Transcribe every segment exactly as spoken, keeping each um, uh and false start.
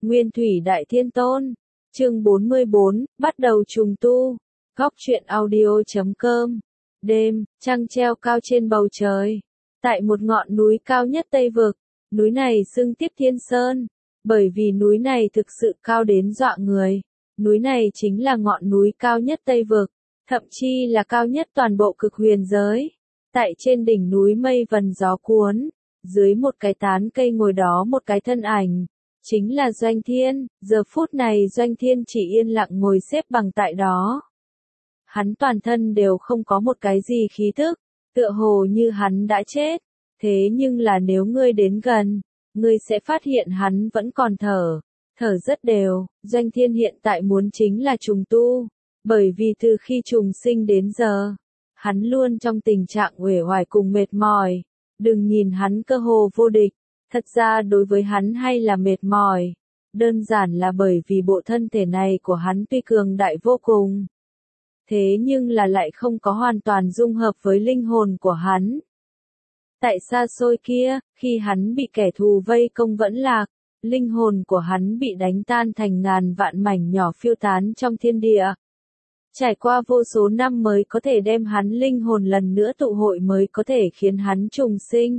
Nguyên Thủy Đại Thiên Tôn. Chương bốn mươi bốn, bắt đầu trùng tu. Góc truyện audio chấm com. Đêm, trăng treo cao trên bầu trời. Tại một ngọn núi cao nhất Tây Vực, núi này xưng Tiếp Thiên Sơn, bởi vì núi này thực sự cao đến dọa người. Núi này chính là ngọn núi cao nhất Tây Vực, thậm chí là cao nhất toàn bộ Cực Huyền giới. Tại trên đỉnh núi mây vần gió cuốn, dưới một cái tán cây ngồi đó một cái thân ảnh, chính là Doanh Thiên. Giờ phút này Doanh Thiên chỉ yên lặng ngồi xếp bằng tại đó. Hắn toàn thân đều không có một cái gì khí thức, tựa hồ như hắn đã chết. Thế nhưng là nếu ngươi đến gần, ngươi sẽ phát hiện hắn vẫn còn thở, thở rất đều. Doanh Thiên hiện tại muốn chính là trùng tu, bởi vì từ khi trùng sinh đến giờ, hắn luôn trong tình trạng uể oải cùng mệt mỏi. Đừng nhìn hắn cơ hồ vô địch, thật ra đối với hắn hay là mệt mỏi, đơn giản là bởi vì bộ thân thể này của hắn tuy cường đại vô cùng, thế nhưng là lại không có hoàn toàn dung hợp với linh hồn của hắn. Tại xa xôi kia, khi hắn bị kẻ thù vây công vẫn lạc, linh hồn của hắn bị đánh tan thành ngàn vạn mảnh nhỏ phiêu tán trong thiên địa. Trải qua vô số năm mới có thể đem hắn linh hồn lần nữa tụ hội mới có thể khiến hắn trùng sinh.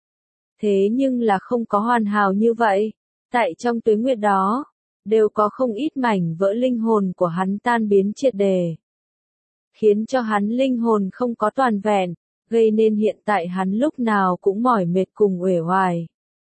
Thế nhưng là không có hoàn hảo như vậy. Tại trong tuế nguyệt đó, đều có không ít mảnh vỡ linh hồn của hắn tan biến triệt đề, khiến cho hắn linh hồn không có toàn vẹn, gây nên hiện tại hắn lúc nào cũng mỏi mệt cùng uể oải.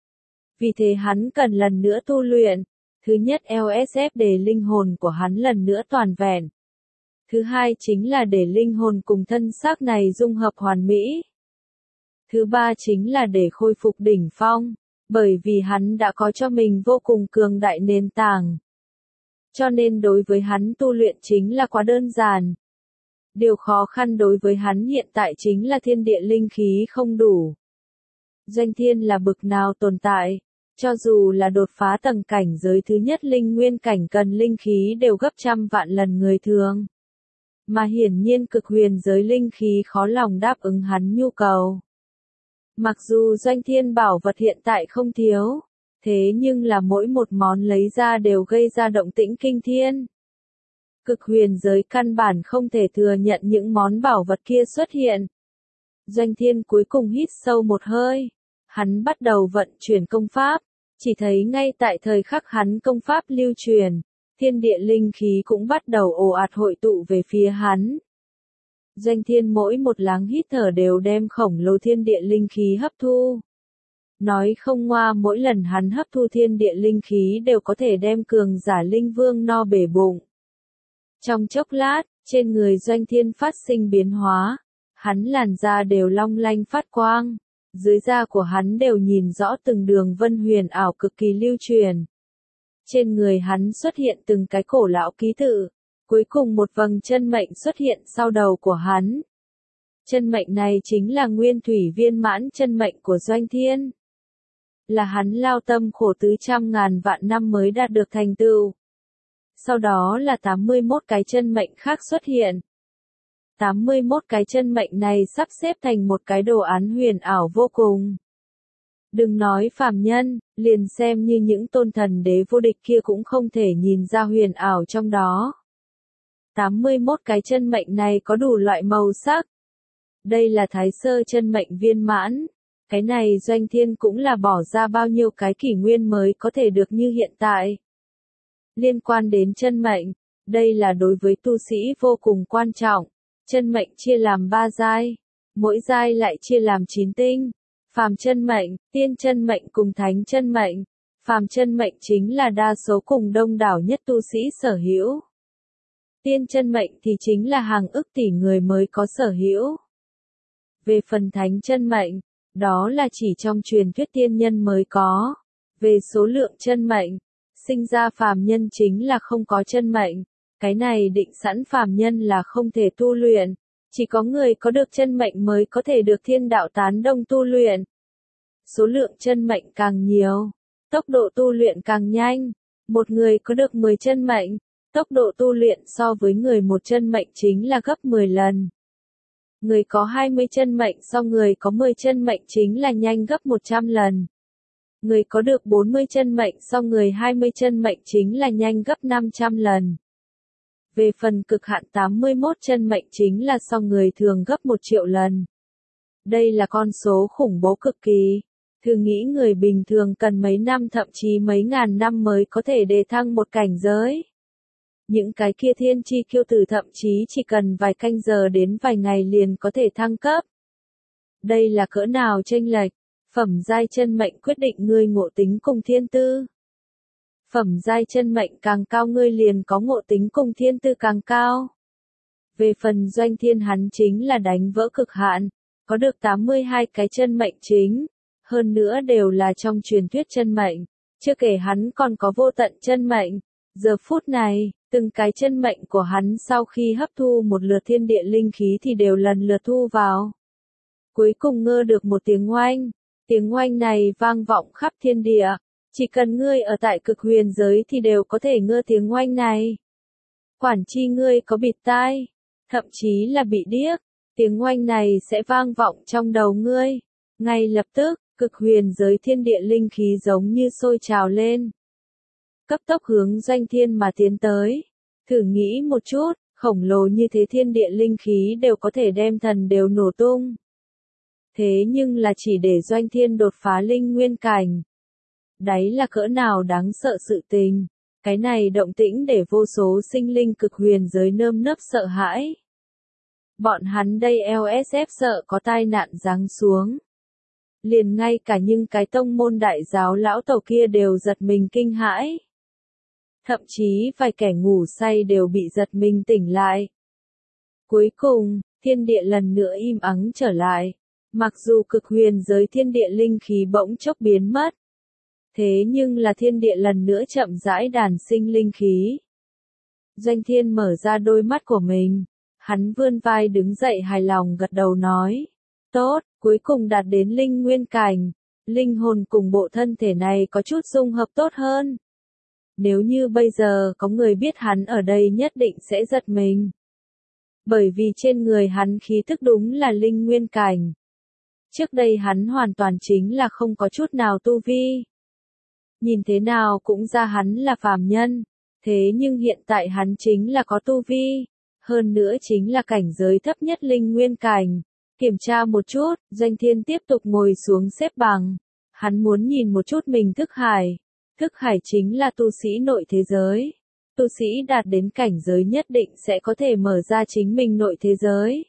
Vì thế hắn cần lần nữa tu luyện. Thứ nhất lờ ét ép để linh hồn của hắn lần nữa toàn vẹn. Thứ hai chính là để linh hồn cùng thân xác này dung hợp hoàn mỹ. Thứ ba chính là để khôi phục đỉnh phong, bởi vì hắn đã có cho mình vô cùng cường đại nền tảng. Cho nên đối với hắn tu luyện chính là quá đơn giản. Điều khó khăn đối với hắn hiện tại chính là thiên địa linh khí không đủ. Doanh Thiên là bực nào tồn tại, cho dù là đột phá tầng cảnh giới thứ nhất linh nguyên cảnh cần linh khí đều gấp trăm vạn lần người thường. Mà hiển nhiên Cực Huyền giới linh khí khó lòng đáp ứng hắn nhu cầu. Mặc dù Doanh Thiên bảo vật hiện tại không thiếu, thế nhưng là mỗi một món lấy ra đều gây ra động tĩnh kinh thiên. Cực Huyền giới căn bản không thể thừa nhận những món bảo vật kia xuất hiện. Doanh Thiên cuối cùng hít sâu một hơi, hắn bắt đầu vận chuyển công pháp, chỉ thấy ngay tại thời khắc hắn công pháp lưu truyền, thiên địa linh khí cũng bắt đầu ồ ạt hội tụ về phía hắn. Doanh Thiên mỗi một láng hít thở đều đem khổng lồ thiên địa linh khí hấp thu. Nói không ngoa, mỗi lần hắn hấp thu thiên địa linh khí đều có thể đem cường giả linh vương no bể bụng. Trong chốc lát, trên người Doanh Thiên phát sinh biến hóa, hắn làn da đều long lanh phát quang, dưới da của hắn đều nhìn rõ từng đường vân huyền ảo cực kỳ lưu truyền. Trên người hắn xuất hiện từng cái cổ lão ký tự, cuối cùng một vầng chân mệnh xuất hiện sau đầu của hắn. Chân mệnh này chính là Nguyên Thủy viên mãn chân mệnh của Doanh Thiên. Là hắn lao tâm khổ tứ trăm ngàn vạn năm mới đạt được thành tựu. Sau đó là tám mươi mốt cái chân mệnh khác xuất hiện. tám mươi mốt cái chân mệnh này sắp xếp thành một cái đồ án huyền ảo vô cùng. Đừng nói phàm nhân, liền xem như những tôn thần đế vô địch kia cũng không thể nhìn ra huyền ảo trong đó. tám mươi mốt cái chân mệnh này có đủ loại màu sắc. Đây là Thái Sơ chân mệnh viên mãn. Cái này Doanh Thiên cũng là bỏ ra bao nhiêu cái kỷ nguyên mới có thể được như hiện tại. Liên quan đến chân mệnh, đây là đối với tu sĩ vô cùng quan trọng. Chân mệnh chia làm ba giai, mỗi giai lại chia làm chín tinh. Phàm chân mệnh, tiên chân mệnh cùng thánh chân mệnh. Phàm chân mệnh chính là đa số cùng đông đảo nhất tu sĩ sở hữu. Tiên chân mệnh thì chính là hàng ức tỷ người mới có sở hữu. Về phần thánh chân mệnh, đó là chỉ trong truyền thuyết tiên nhân mới có. Về số lượng chân mệnh, sinh ra phàm nhân chính là không có chân mệnh. Cái này định sẵn phàm nhân là không thể tu luyện. Chỉ có người có được chân mệnh mới có thể được thiên đạo tán đồng tu luyện. Số lượng chân mệnh càng nhiều, tốc độ tu luyện càng nhanh. Một người có được mười chân mệnh, tốc độ tu luyện so với người một chân mệnh chính là gấp mười lần. Người có hai mươi chân mệnh so người có mười chân mệnh chính là nhanh gấp một trăm lần. Người có được bốn mươi chân mệnh so người hai mươi chân mệnh chính là nhanh gấp năm trăm lần. Về phần cực hạn tám mươi mốt chân mệnh chính là so người thường gấp một triệu lần. Đây là con số khủng bố cực kỳ. Thử nghĩ người bình thường cần mấy năm thậm chí mấy ngàn năm mới có thể đề thăng một cảnh giới. Những cái kia thiên chi kiêu tử thậm chí chỉ cần vài canh giờ đến vài ngày liền có thể thăng cấp. Đây là cỡ nào chênh lệch, phẩm giai chân mệnh quyết định ngươi ngộ tính cùng thiên tư. Phẩm giai chân mệnh càng cao ngươi liền có ngộ tính cùng thiên tư càng cao. Về phần Doanh Thiên hắn chính là đánh vỡ cực hạn, có được tám mươi hai cái chân mệnh chính, hơn nữa đều là trong truyền thuyết chân mệnh, chưa kể hắn còn có vô tận chân mệnh. Giờ phút này, từng cái chân mệnh của hắn sau khi hấp thu một lượt thiên địa linh khí thì đều lần lượt thu vào. Cuối cùng ngơ được một tiếng oanh, tiếng oanh này vang vọng khắp thiên địa, chỉ cần ngươi ở tại cực huyền giới thì đều có thể ngơ tiếng oanh này. Quản chi ngươi có bịt tai, thậm chí là bị điếc, tiếng oanh này sẽ vang vọng trong đầu ngươi. Ngay lập tức, cực huyền giới thiên địa linh khí giống như sôi trào lên. Cấp tốc hướng Doanh Thiên mà tiến tới. Thử nghĩ một chút, khổng lồ như thế thiên địa linh khí đều có thể đem thần đều nổ tung. Thế nhưng là chỉ để Doanh Thiên đột phá linh nguyên cảnh. Đấy là cỡ nào đáng sợ sự tình. Cái này động tĩnh để vô số sinh linh cực huyền giới nơm nớp sợ hãi. Bọn hắn đây lờ ét ép sợ có tai nạn giáng xuống. Liền ngay cả những cái tông môn đại giáo lão tổ kia đều giật mình kinh hãi. Thậm chí vài kẻ ngủ say đều bị giật mình tỉnh lại. Cuối cùng, thiên địa lần nữa im ắng trở lại. Mặc dù cực huyền giới thiên địa linh khí bỗng chốc biến mất. Thế nhưng là thiên địa lần nữa chậm rãi đàn sinh linh khí. Doanh Thiên mở ra đôi mắt của mình. Hắn vươn vai đứng dậy hài lòng gật đầu nói. Tốt, cuối cùng đạt đến linh nguyên cảnh. Linh hồn cùng bộ thân thể này có chút dung hợp tốt hơn. Nếu như bây giờ có người biết hắn ở đây nhất định sẽ giật mình. Bởi vì trên người hắn khí tức đúng là linh nguyên cảnh. Trước đây hắn hoàn toàn chính là không có chút nào tu vi. Nhìn thế nào cũng ra hắn là phàm nhân. Thế nhưng hiện tại hắn chính là có tu vi. Hơn nữa chính là cảnh giới thấp nhất linh nguyên cảnh. Kiểm tra một chút, Doanh Thiên tiếp tục ngồi xuống xếp bằng. Hắn muốn nhìn một chút mình thức hải. Thức hải chính là tu sĩ nội thế giới. Tu sĩ đạt đến cảnh giới nhất định sẽ có thể mở ra chính mình nội thế giới.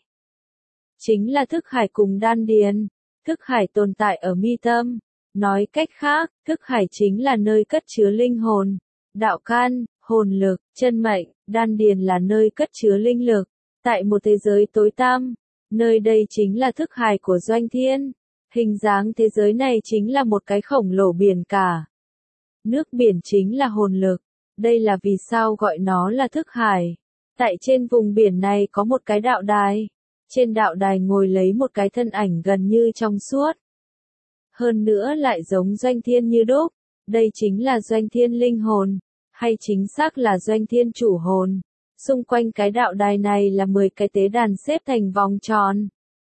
Chính là thức hải cùng đan điền. Thức hải tồn tại ở mi tâm. Nói cách khác, thức hải chính là nơi cất chứa linh hồn, đạo căn, hồn lực, chân mệnh, đan điền là nơi cất chứa linh lực. Tại một thế giới tối tăm, nơi đây chính là thức hải của Doanh Thiên. Hình dáng thế giới này chính là một cái khổng lồ biển cả. Nước biển chính là hồn lực. Đây là vì sao gọi nó là thức hải. Tại trên vùng biển này có một cái đạo đài. Trên đạo đài ngồi lấy một cái thân ảnh gần như trong suốt. Hơn nữa lại giống Doanh Thiên như đúc. Đây chính là Doanh Thiên linh hồn. Hay chính xác là Doanh Thiên chủ hồn. Xung quanh cái đạo đài này là mười cái tế đàn xếp thành vòng tròn.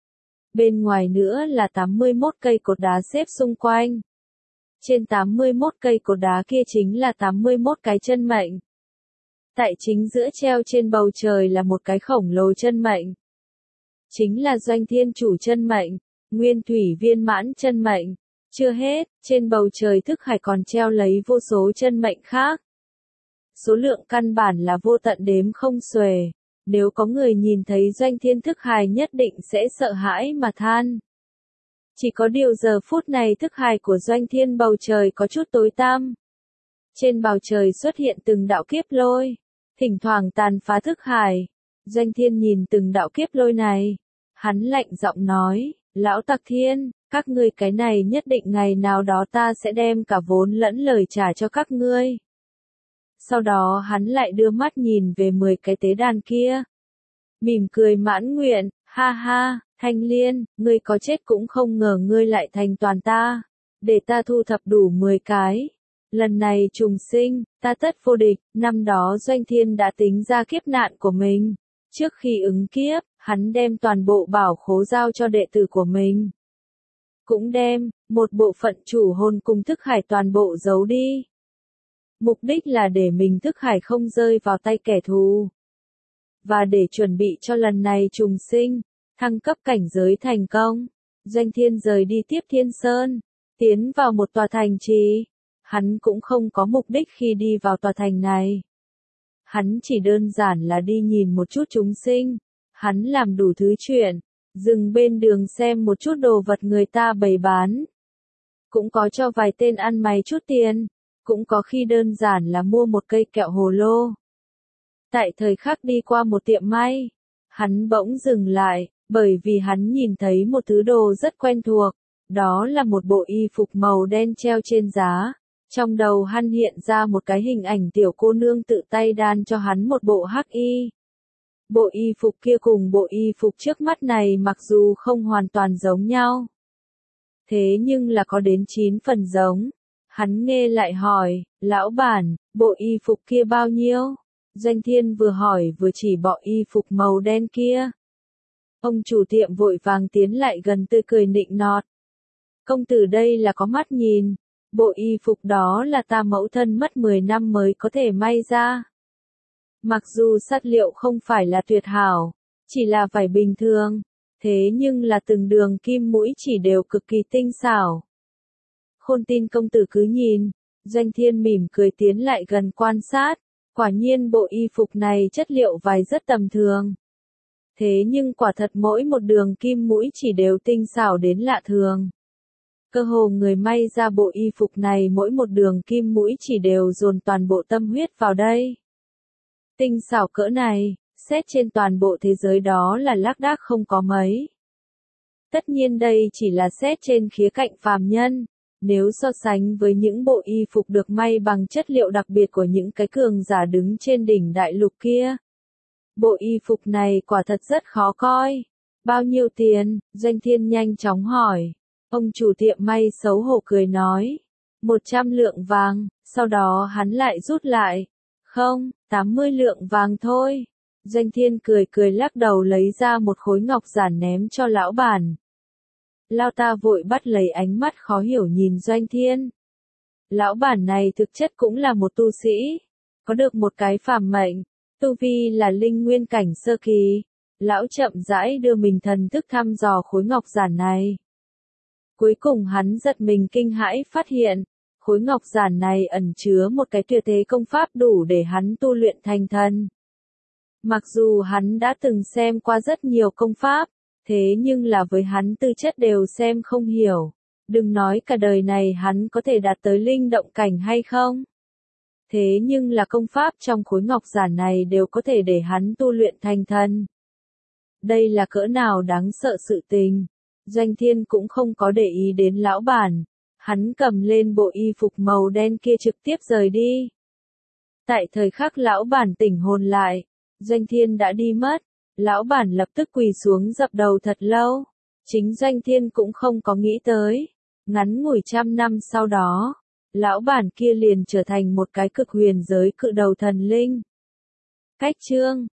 Bên ngoài nữa là tám mươi mốt cây cột đá xếp xung quanh. Trên tám mươi mốt cây cột đá kia chính là tám mươi mốt cái chân mệnh. Tại chính giữa treo trên bầu trời là một cái khổng lồ chân mệnh. Chính là Doanh Thiên chủ chân mệnh, nguyên thủy viên mãn chân mệnh. Chưa hết, trên bầu trời thức hải còn treo lấy vô số chân mệnh khác. Số lượng căn bản là vô tận đếm không xuể. Nếu có người nhìn thấy Doanh Thiên thức hải nhất định sẽ sợ hãi mà than. Chỉ có điều giờ phút này thức hải của Doanh Thiên bầu trời có chút tối tăm. Trên bầu trời xuất hiện từng đạo kiếp lôi, thỉnh thoảng tàn phá thức hải. Doanh Thiên nhìn từng đạo kiếp lôi này. Hắn lạnh giọng nói, lão Tặc Thiên, các ngươi cái này nhất định ngày nào đó ta sẽ đem cả vốn lẫn lời trả cho các ngươi. Sau đó hắn lại đưa mắt nhìn về mười cái tế đàn kia. Mỉm cười mãn nguyện, ha ha, Thanh Liên, ngươi có chết cũng không ngờ ngươi lại thành toàn ta. Để ta thu thập đủ mười cái. Lần này trùng sinh, ta tất vô địch. Năm đó Doanh Thiên đã tính ra kiếp nạn của mình. Trước khi ứng kiếp, hắn đem toàn bộ bảo khố giao cho đệ tử của mình. cũng đem một bộ phận chủ hồn cùng thức hải toàn bộ giấu đi. Mục đích là để mình thức hải không rơi vào tay kẻ thù. Và để chuẩn bị cho lần này trùng sinh, thăng cấp cảnh giới thành công, Doanh Thiên rời đi tiếp Thiên Sơn, tiến vào một tòa thành trì. Hắn cũng không có mục đích khi đi vào tòa thành này. Hắn chỉ đơn giản là đi nhìn một chút chúng sinh. Hắn làm đủ thứ chuyện, dừng bên đường xem một chút đồ vật người ta bày bán. Cũng có cho vài tên ăn mày chút tiền, cũng có khi đơn giản là mua một cây kẹo hồ lô. Tại thời khắc đi qua một tiệm may, hắn bỗng dừng lại, bởi vì hắn nhìn thấy một thứ đồ rất quen thuộc, đó là một bộ y phục màu đen treo trên giá. Trong đầu hắn hiện ra một cái hình ảnh tiểu cô nương tự tay đan cho hắn một bộ hắc y. Bộ y phục kia cùng bộ y phục trước mắt này mặc dù không hoàn toàn giống nhau. Thế nhưng là có đến chín phần giống. Hắn nghe lại hỏi, lão bản, bộ y phục kia bao nhiêu? Doanh Thiên vừa hỏi vừa chỉ bộ y phục màu đen kia. Ông chủ tiệm vội vàng tiến lại gần tươi cười nịnh nọt. Công tử đây là có mắt nhìn. Bộ y phục đó là ta mẫu thân mất mười năm mới có thể may ra. Mặc dù chất liệu không phải là tuyệt hảo, chỉ là vải bình thường, thế nhưng là từng đường kim mũi chỉ đều cực kỳ tinh xảo. Khôn tin công tử cứ nhìn, Doanh Thiên mỉm cười tiến lại gần quan sát, quả nhiên bộ y phục này chất liệu vải rất tầm thường. Thế nhưng quả thật mỗi một đường kim mũi chỉ đều tinh xảo đến lạ thường. Cơ hồ người may ra bộ y phục này mỗi một đường kim mũi chỉ đều dồn toàn bộ tâm huyết vào đây. Tinh xảo cỡ này, xét trên toàn bộ thế giới đó là lác đác không có mấy. Tất nhiên đây chỉ là xét trên khía cạnh phàm nhân, nếu so sánh với những bộ y phục được may bằng chất liệu đặc biệt của những cái cường giả đứng trên đỉnh đại lục kia. Bộ y phục này quả thật rất khó coi. Bao nhiêu tiền? Doanh Thiên nhanh chóng hỏi. Ông chủ tiệm may xấu hổ cười nói. Một trăm lượng vàng, sau đó hắn lại rút lại. Không, tám mươi lượng vàng thôi. Doanh Thiên cười cười lắc đầu lấy ra một khối ngọc giản ném cho lão bản. Lao ta vội bắt lấy ánh mắt khó hiểu nhìn Doanh Thiên. Lão bản này thực chất cũng là một tu sĩ. Có được một cái phàm mệnh, tu vi là linh nguyên cảnh sơ kỳ. Lão chậm rãi đưa mình thần thức thăm dò khối ngọc giản này. Cuối cùng hắn giật mình kinh hãi phát hiện, khối ngọc giản này ẩn chứa một cái tuyệt thế công pháp đủ để hắn tu luyện thành thần. Mặc dù hắn đã từng xem qua rất nhiều công pháp, thế nhưng là với hắn tư chất đều xem không hiểu. Đừng nói cả đời này hắn có thể đạt tới linh động cảnh hay không. Thế nhưng là công pháp trong khối ngọc giản này đều có thể để hắn tu luyện thành thần. Đây là cỡ nào đáng sợ sự tình. Doanh Thiên cũng không có để ý đến lão bản. Hắn cầm lên bộ y phục màu đen kia trực tiếp rời đi. Tại thời khắc lão bản tỉnh hồn lại, Doanh Thiên đã đi mất. Lão bản lập tức quỳ xuống dập đầu thật lâu. Chính Doanh Thiên cũng không có nghĩ tới. Ngắn ngủi trăm năm sau đó, lão bản kia liền trở thành một cái cực huyền giới cự đầu thần linh. Cách chương